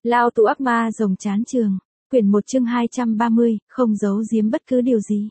Lao tù ác ma rồng chán trường. Quyển 1 chương 230, không giấu giếm bất cứ điều gì.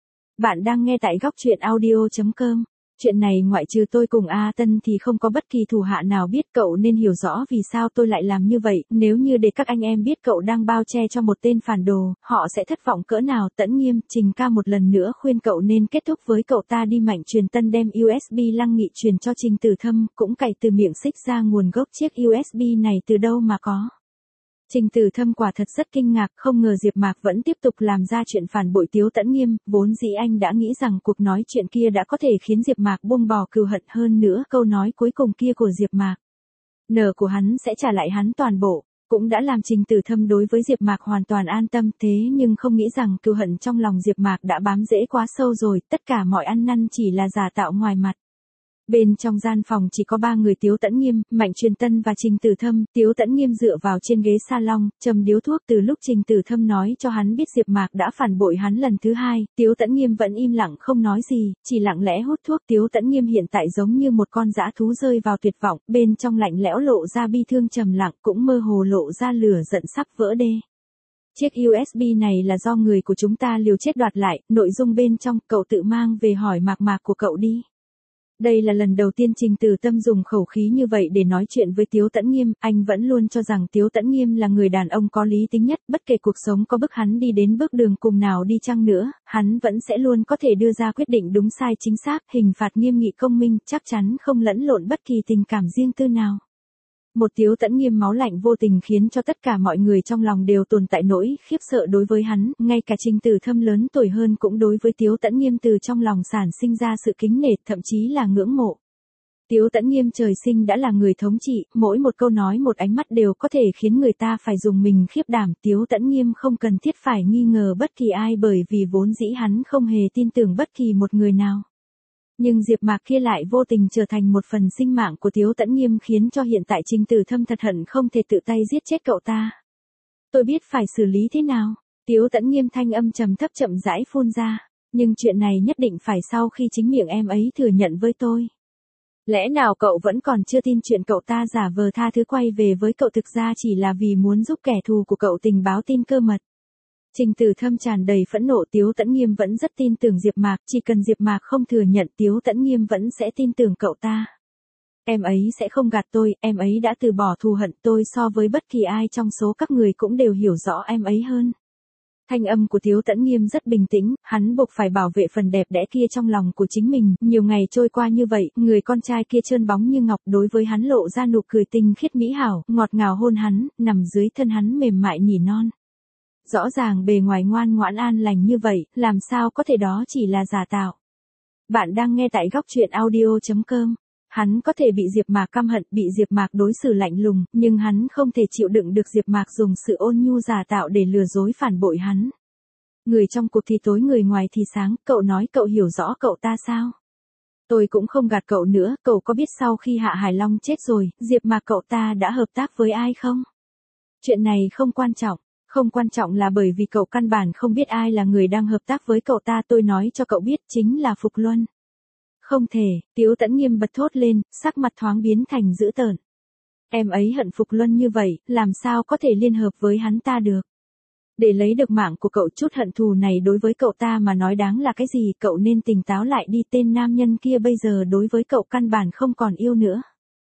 Bạn đang nghe tại góc truyện audio.com. Chuyện này ngoại trừ tôi cùng A Tân thì không có bất kỳ thủ hạ nào biết, cậu nên hiểu rõ vì sao tôi lại làm như vậy. Nếu như để các anh em biết cậu đang bao che cho một tên phản đồ, họ sẽ thất vọng cỡ nào. Tẫn Nghiêm, Trình ca một lần nữa khuyên cậu nên kết thúc với cậu ta đi. Mạnh Truyền Tân đem USB Lăng Nghị truyền cho Trình Tử Thâm, cũng cày từ miệng xích ra nguồn gốc chiếc USB này từ đâu mà có. Trình Tử Thâm quả thật rất kinh ngạc, không ngờ Diệp Mạc vẫn tiếp tục làm ra chuyện phản bội Tiếu Tẫn Nghiêm, vốn dĩ anh đã nghĩ rằng cuộc nói chuyện kia đã có thể khiến Diệp Mạc buông bỏ cừu hận, hơn nữa câu nói cuối cùng kia của Diệp Mạc, nợ của hắn sẽ trả lại hắn toàn bộ, cũng đã làm Trình Tử Thâm đối với Diệp Mạc hoàn toàn an tâm. Thế nhưng không nghĩ rằng cừu hận trong lòng Diệp Mạc đã bám rễ quá sâu rồi, tất cả mọi ăn năn chỉ là giả tạo ngoài mặt. Bên trong gian phòng chỉ có 3 người: Tiếu Tẫn Nghiêm, Mạnh Truyền Tân và Trình Tử Thâm. Tiếu Tẫn Nghiêm dựa vào trên ghế salon, châm điếu thuốc. Từ lúc Trình Tử Thâm nói cho hắn biết Diệp Mạc đã phản bội hắn lần thứ 2, Tiếu Tẫn Nghiêm vẫn im lặng không nói gì, chỉ lặng lẽ hút thuốc. Tiếu Tẫn Nghiêm hiện tại giống như một con dã thú rơi vào tuyệt vọng, bên trong lạnh lẽo lộ ra bi thương trầm lặng, cũng mơ hồ lộ ra lửa giận sắp vỡ đê. Chiếc USB này là do người của chúng ta liều chết đoạt lại, nội dung bên trong cậu tự mang về hỏi Mạc của cậu đi. Đây là lần đầu tiên Trình Tử Thâm dùng khẩu khí như vậy để nói chuyện với Tiếu Tẫn Nghiêm. Anh vẫn luôn cho rằng Tiếu Tẫn Nghiêm là người đàn ông có lý tính nhất, bất kể cuộc sống có bức hắn đi đến bước đường cùng nào đi chăng nữa, hắn vẫn sẽ luôn có thể đưa ra quyết định đúng sai chính xác, hình phạt nghiêm nghị công minh, chắc chắn không lẫn lộn bất kỳ tình cảm riêng tư nào. Một Tiếu Tẫn Nghiêm máu lạnh vô tình khiến cho tất cả mọi người trong lòng đều tồn tại nỗi khiếp sợ đối với hắn, ngay cả Trình Tử Thâm lớn tuổi hơn cũng đối với Tiếu Tẫn Nghiêm từ trong lòng sản sinh ra sự kính nể, thậm chí là ngưỡng mộ. Tiếu Tẫn Nghiêm trời sinh đã là người thống trị, mỗi một câu nói một ánh mắt đều có thể khiến người ta phải dùng mình khiếp đảm. Tiếu Tẫn Nghiêm không cần thiết phải nghi ngờ bất kỳ ai, bởi vì vốn dĩ hắn không hề tin tưởng bất kỳ một người nào. Nhưng Diệp Mạc kia lại vô tình trở thành một phần sinh mạng của Tiếu Tẫn Nghiêm, khiến cho hiện tại Trình Tử Thâm thật hận không thể tự tay giết chết cậu ta. Tôi biết phải xử lý thế nào. Tiếu Tẫn Nghiêm thanh âm trầm thấp chậm rãi phun ra. Nhưng chuyện này nhất định phải sau khi chính miệng em ấy thừa nhận với tôi. Lẽ nào cậu vẫn còn chưa tin chuyện cậu ta giả vờ tha thứ quay về với cậu thực ra chỉ là vì muốn giúp kẻ thù của cậu tình báo tin cơ mật? Trình Tử Thâm tràn đầy phẫn nộ. Tiếu Tẫn Nghiêm vẫn rất tin tưởng Diệp Mạc, chỉ cần Diệp Mạc không thừa nhận, Tiếu Tẫn Nghiêm vẫn sẽ tin tưởng cậu ta. Em ấy sẽ không gạt tôi, em ấy đã từ bỏ thù hận, tôi so với bất kỳ ai trong số các người cũng đều hiểu rõ em ấy hơn. Thanh âm của Tiếu Tẫn Nghiêm rất bình tĩnh, hắn buộc phải bảo vệ phần đẹp đẽ kia trong lòng của chính mình. Nhiều ngày trôi qua như vậy, người con trai kia trơn bóng như ngọc, đối với hắn lộ ra nụ cười tinh khiết mỹ hảo, ngọt ngào hôn hắn, nằm dưới thân hắn mềm mại nỉ non. Rõ ràng bề ngoài ngoan ngoãn an lành như vậy, làm sao có thể đó chỉ là giả tạo. Bạn đang nghe tại góc truyện audio.com. Hắn có thể bị Diệp Mạc căm hận, bị Diệp Mạc đối xử lạnh lùng, nhưng hắn không thể chịu đựng được Diệp Mạc dùng sự ôn nhu giả tạo để lừa dối phản bội hắn. Người trong cuộc thì tối người ngoài thì sáng, cậu nói cậu hiểu rõ cậu ta sao? Tôi cũng không gạt cậu nữa, cậu có biết sau khi Hạ Hải Long chết rồi, Diệp Mạc cậu ta đã hợp tác với ai không? Chuyện này không quan trọng. Không quan trọng là bởi vì cậu căn bản không biết ai là người đang hợp tác với cậu ta, tôi nói cho cậu biết, chính là Phục Luân. Không thể, Tiếu Tẫn Nghiêm bật thốt lên, sắc mặt thoáng biến thành dữ tợn. Em ấy hận Phục Luân như vậy, làm sao có thể liên hợp với hắn ta được? Để lấy được mạng của cậu, chút hận thù này đối với cậu ta mà nói đáng là cái gì? Cậu nên tỉnh táo lại đi, tên nam nhân kia bây giờ đối với cậu căn bản không còn yêu nữa.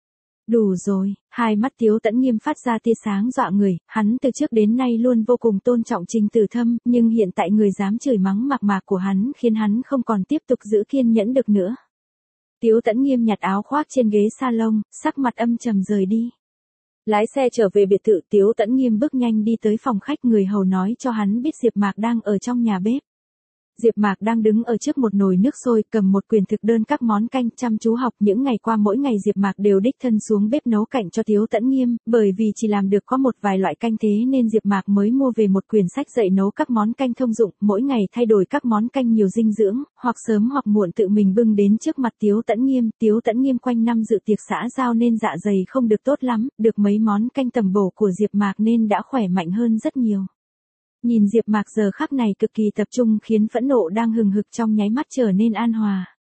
Đủ rồi, hai mắt Tiếu Tẫn Nghiêm phát ra tia sáng dọa người, hắn từ trước đến nay luôn vô cùng tôn trọng Trình Tử Thâm, nhưng hiện tại người dám chửi mắng Mạc của hắn khiến hắn không còn tiếp tục giữ kiên nhẫn được nữa. Tiếu Tẫn Nghiêm nhặt áo khoác trên ghế salon, sắc mặt âm trầm rời đi. Lái xe trở về biệt thự, Tiếu Tẫn Nghiêm bước nhanh đi tới phòng khách, người hầu nói cho hắn biết Diệp Mạc đang ở trong nhà bếp. Diệp Mạc đang đứng ở trước một nồi nước sôi, cầm một quyển thực đơn các món canh, chăm chú học. Những ngày qua mỗi ngày Diệp Mạc đều đích thân xuống bếp nấu cạnh cho Tiếu Tẫn Nghiêm, bởi vì chỉ làm được có một vài loại canh thế nên Diệp Mạc mới mua về một quyển sách dạy nấu các món canh thông dụng, mỗi ngày thay đổi các món canh nhiều dinh dưỡng, hoặc sớm hoặc muộn tự mình bưng đến trước mặt Tiếu Tẫn Nghiêm. Tiếu Tẫn Nghiêm quanh năm dự tiệc xã giao nên dạ dày không được tốt lắm, được mấy món canh tầm bổ của Diệp Mạc nên đã khỏe mạnh hơn rất nhiều. Nhìn Diệp Mạc giờ khắc này cực kỳ tập trung khiến phẫn nộ đang hừng hực trong nháy mắt trở nên an hòa.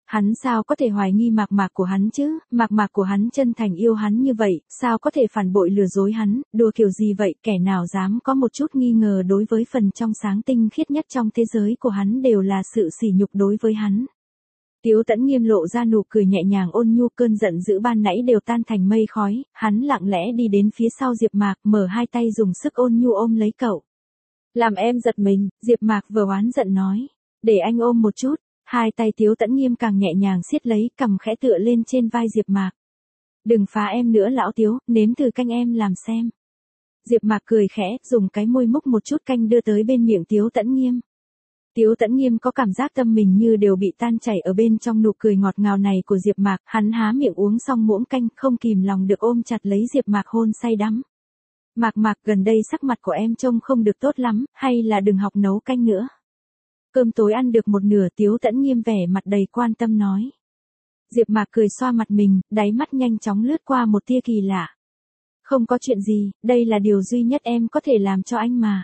Hắn sao có thể hoài nghi Mạc Mạc của hắn chứ, Mạc Mạc của hắn chân thành yêu hắn như vậy, sao có thể phản bội lừa dối hắn, đùa kiểu gì vậy, kẻ nào dám có một chút nghi ngờ đối với phần trong sáng tinh khiết nhất trong thế giới của hắn đều là sự sỉ nhục đối với hắn. Tiếu Tẫn Nghiêm lộ ra nụ cười nhẹ nhàng ôn nhu, cơn giận dữ ban nãy đều tan thành mây khói, hắn lặng lẽ đi đến phía sau Diệp Mạc, mở hai tay dùng sức ôn nhu ôm lấy cậu. Làm em giật mình, Diệp Mạc vừa oán giận nói, để anh ôm một chút. Hai tay Tiếu Tẫn Nghiêm càng nhẹ nhàng siết lấy, cằm khẽ tựa lên trên vai Diệp Mạc. Đừng phá em nữa lão Tiếu, nếm thử canh em làm xem. Diệp Mạc cười khẽ, dùng cái môi múc một chút canh đưa tới bên miệng Tiếu Tẫn Nghiêm. Tiếu Tẫn Nghiêm có cảm giác tâm mình như đều bị tan chảy ở bên trong nụ cười ngọt ngào này của Diệp Mạc, hắn há miệng uống xong muỗng canh, không kìm lòng được ôm chặt lấy Diệp Mạc hôn say đắm. Mạc Mạc, gần đây sắc mặt của em trông không được tốt lắm, hay là đừng học nấu canh nữa. Cơm tối ăn được một nửa, Tiếu Tẫn Nghiêm vẻ mặt đầy quan tâm nói. Diệp Mạc cười xoa mặt mình, đáy mắt nhanh chóng lướt qua một tia kỳ lạ. Không có chuyện gì, đây là điều duy nhất em có thể làm cho anh mà.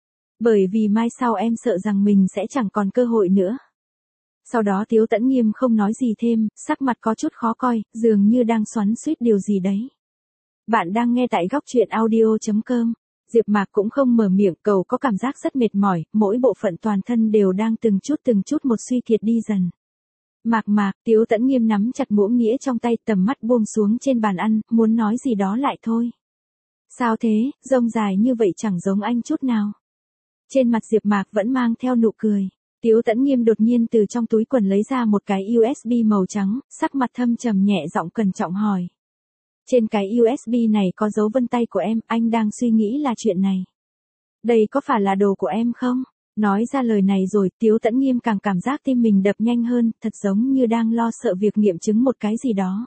Bởi vì mai sau em sợ rằng mình sẽ chẳng còn cơ hội nữa. Sau đó Tiếu Tẫn Nghiêm không nói gì thêm, sắc mặt có chút khó coi, dường như đang xoắn xuýt điều gì đấy. Bạn đang nghe tại Góc Truyện Audio.com. Diệp Mạc cũng không mở miệng, cậu có cảm giác rất mệt mỏi, mỗi bộ phận toàn thân đều đang từng chút một suy kiệt đi dần. Mạc Mạc, Tiếu Tẫn Nghiêm nắm chặt muỗng nghĩa trong tay, tầm mắt buông xuống trên bàn ăn, muốn nói gì đó lại thôi. Sao thế, rông dài như vậy chẳng giống anh chút nào. Trên mặt Diệp Mạc vẫn mang theo nụ cười. Tiếu Tẫn Nghiêm đột nhiên từ trong túi quần lấy ra một cái USB màu trắng, sắc mặt thâm trầm nhẹ giọng cẩn trọng hỏi. Trên cái USB này có dấu vân tay của em, anh đang suy nghĩ là chuyện này. Đây có phải là đồ của em không? Nói ra lời này rồi, Tiếu Tẫn Nghiêm càng cảm giác tim mình đập nhanh hơn, thật giống như đang lo sợ việc nghiệm chứng một cái gì đó.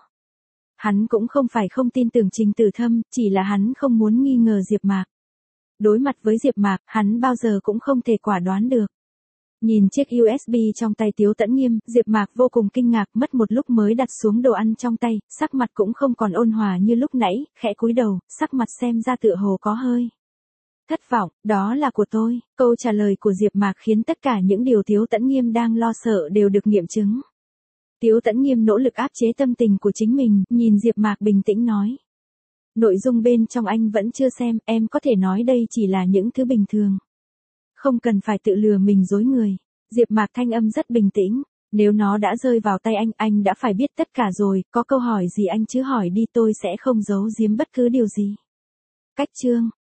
Hắn cũng không phải không tin tưởng Trình Tử Thâm, chỉ là hắn không muốn nghi ngờ Diệp Mạc. Đối mặt với Diệp Mạc, hắn bao giờ cũng không thể quả đoán được. Nhìn chiếc USB trong tay Tiếu Tẫn Nghiêm, Diệp Mạc vô cùng kinh ngạc, mất một lúc mới đặt xuống đồ ăn trong tay, sắc mặt cũng không còn ôn hòa như lúc nãy, khẽ cúi đầu, sắc mặt xem ra tựa hồ có hơi thất vọng. Đó là của tôi. Câu trả lời của Diệp Mạc khiến tất cả những điều Tiếu Tẫn Nghiêm đang lo sợ đều được nghiệm chứng. Tiếu Tẫn Nghiêm nỗ lực áp chế tâm tình của chính mình, nhìn Diệp Mạc bình tĩnh nói. Nội dung bên trong anh vẫn chưa xem, em có thể nói đây chỉ là những thứ bình thường. Không cần phải tự lừa mình dối người. Diệp Mạc thanh âm rất bình tĩnh. Nếu nó đã rơi vào tay anh đã phải biết tất cả rồi, có câu hỏi gì anh chứ hỏi đi, tôi sẽ không giấu giếm bất cứ điều gì. Cách chương.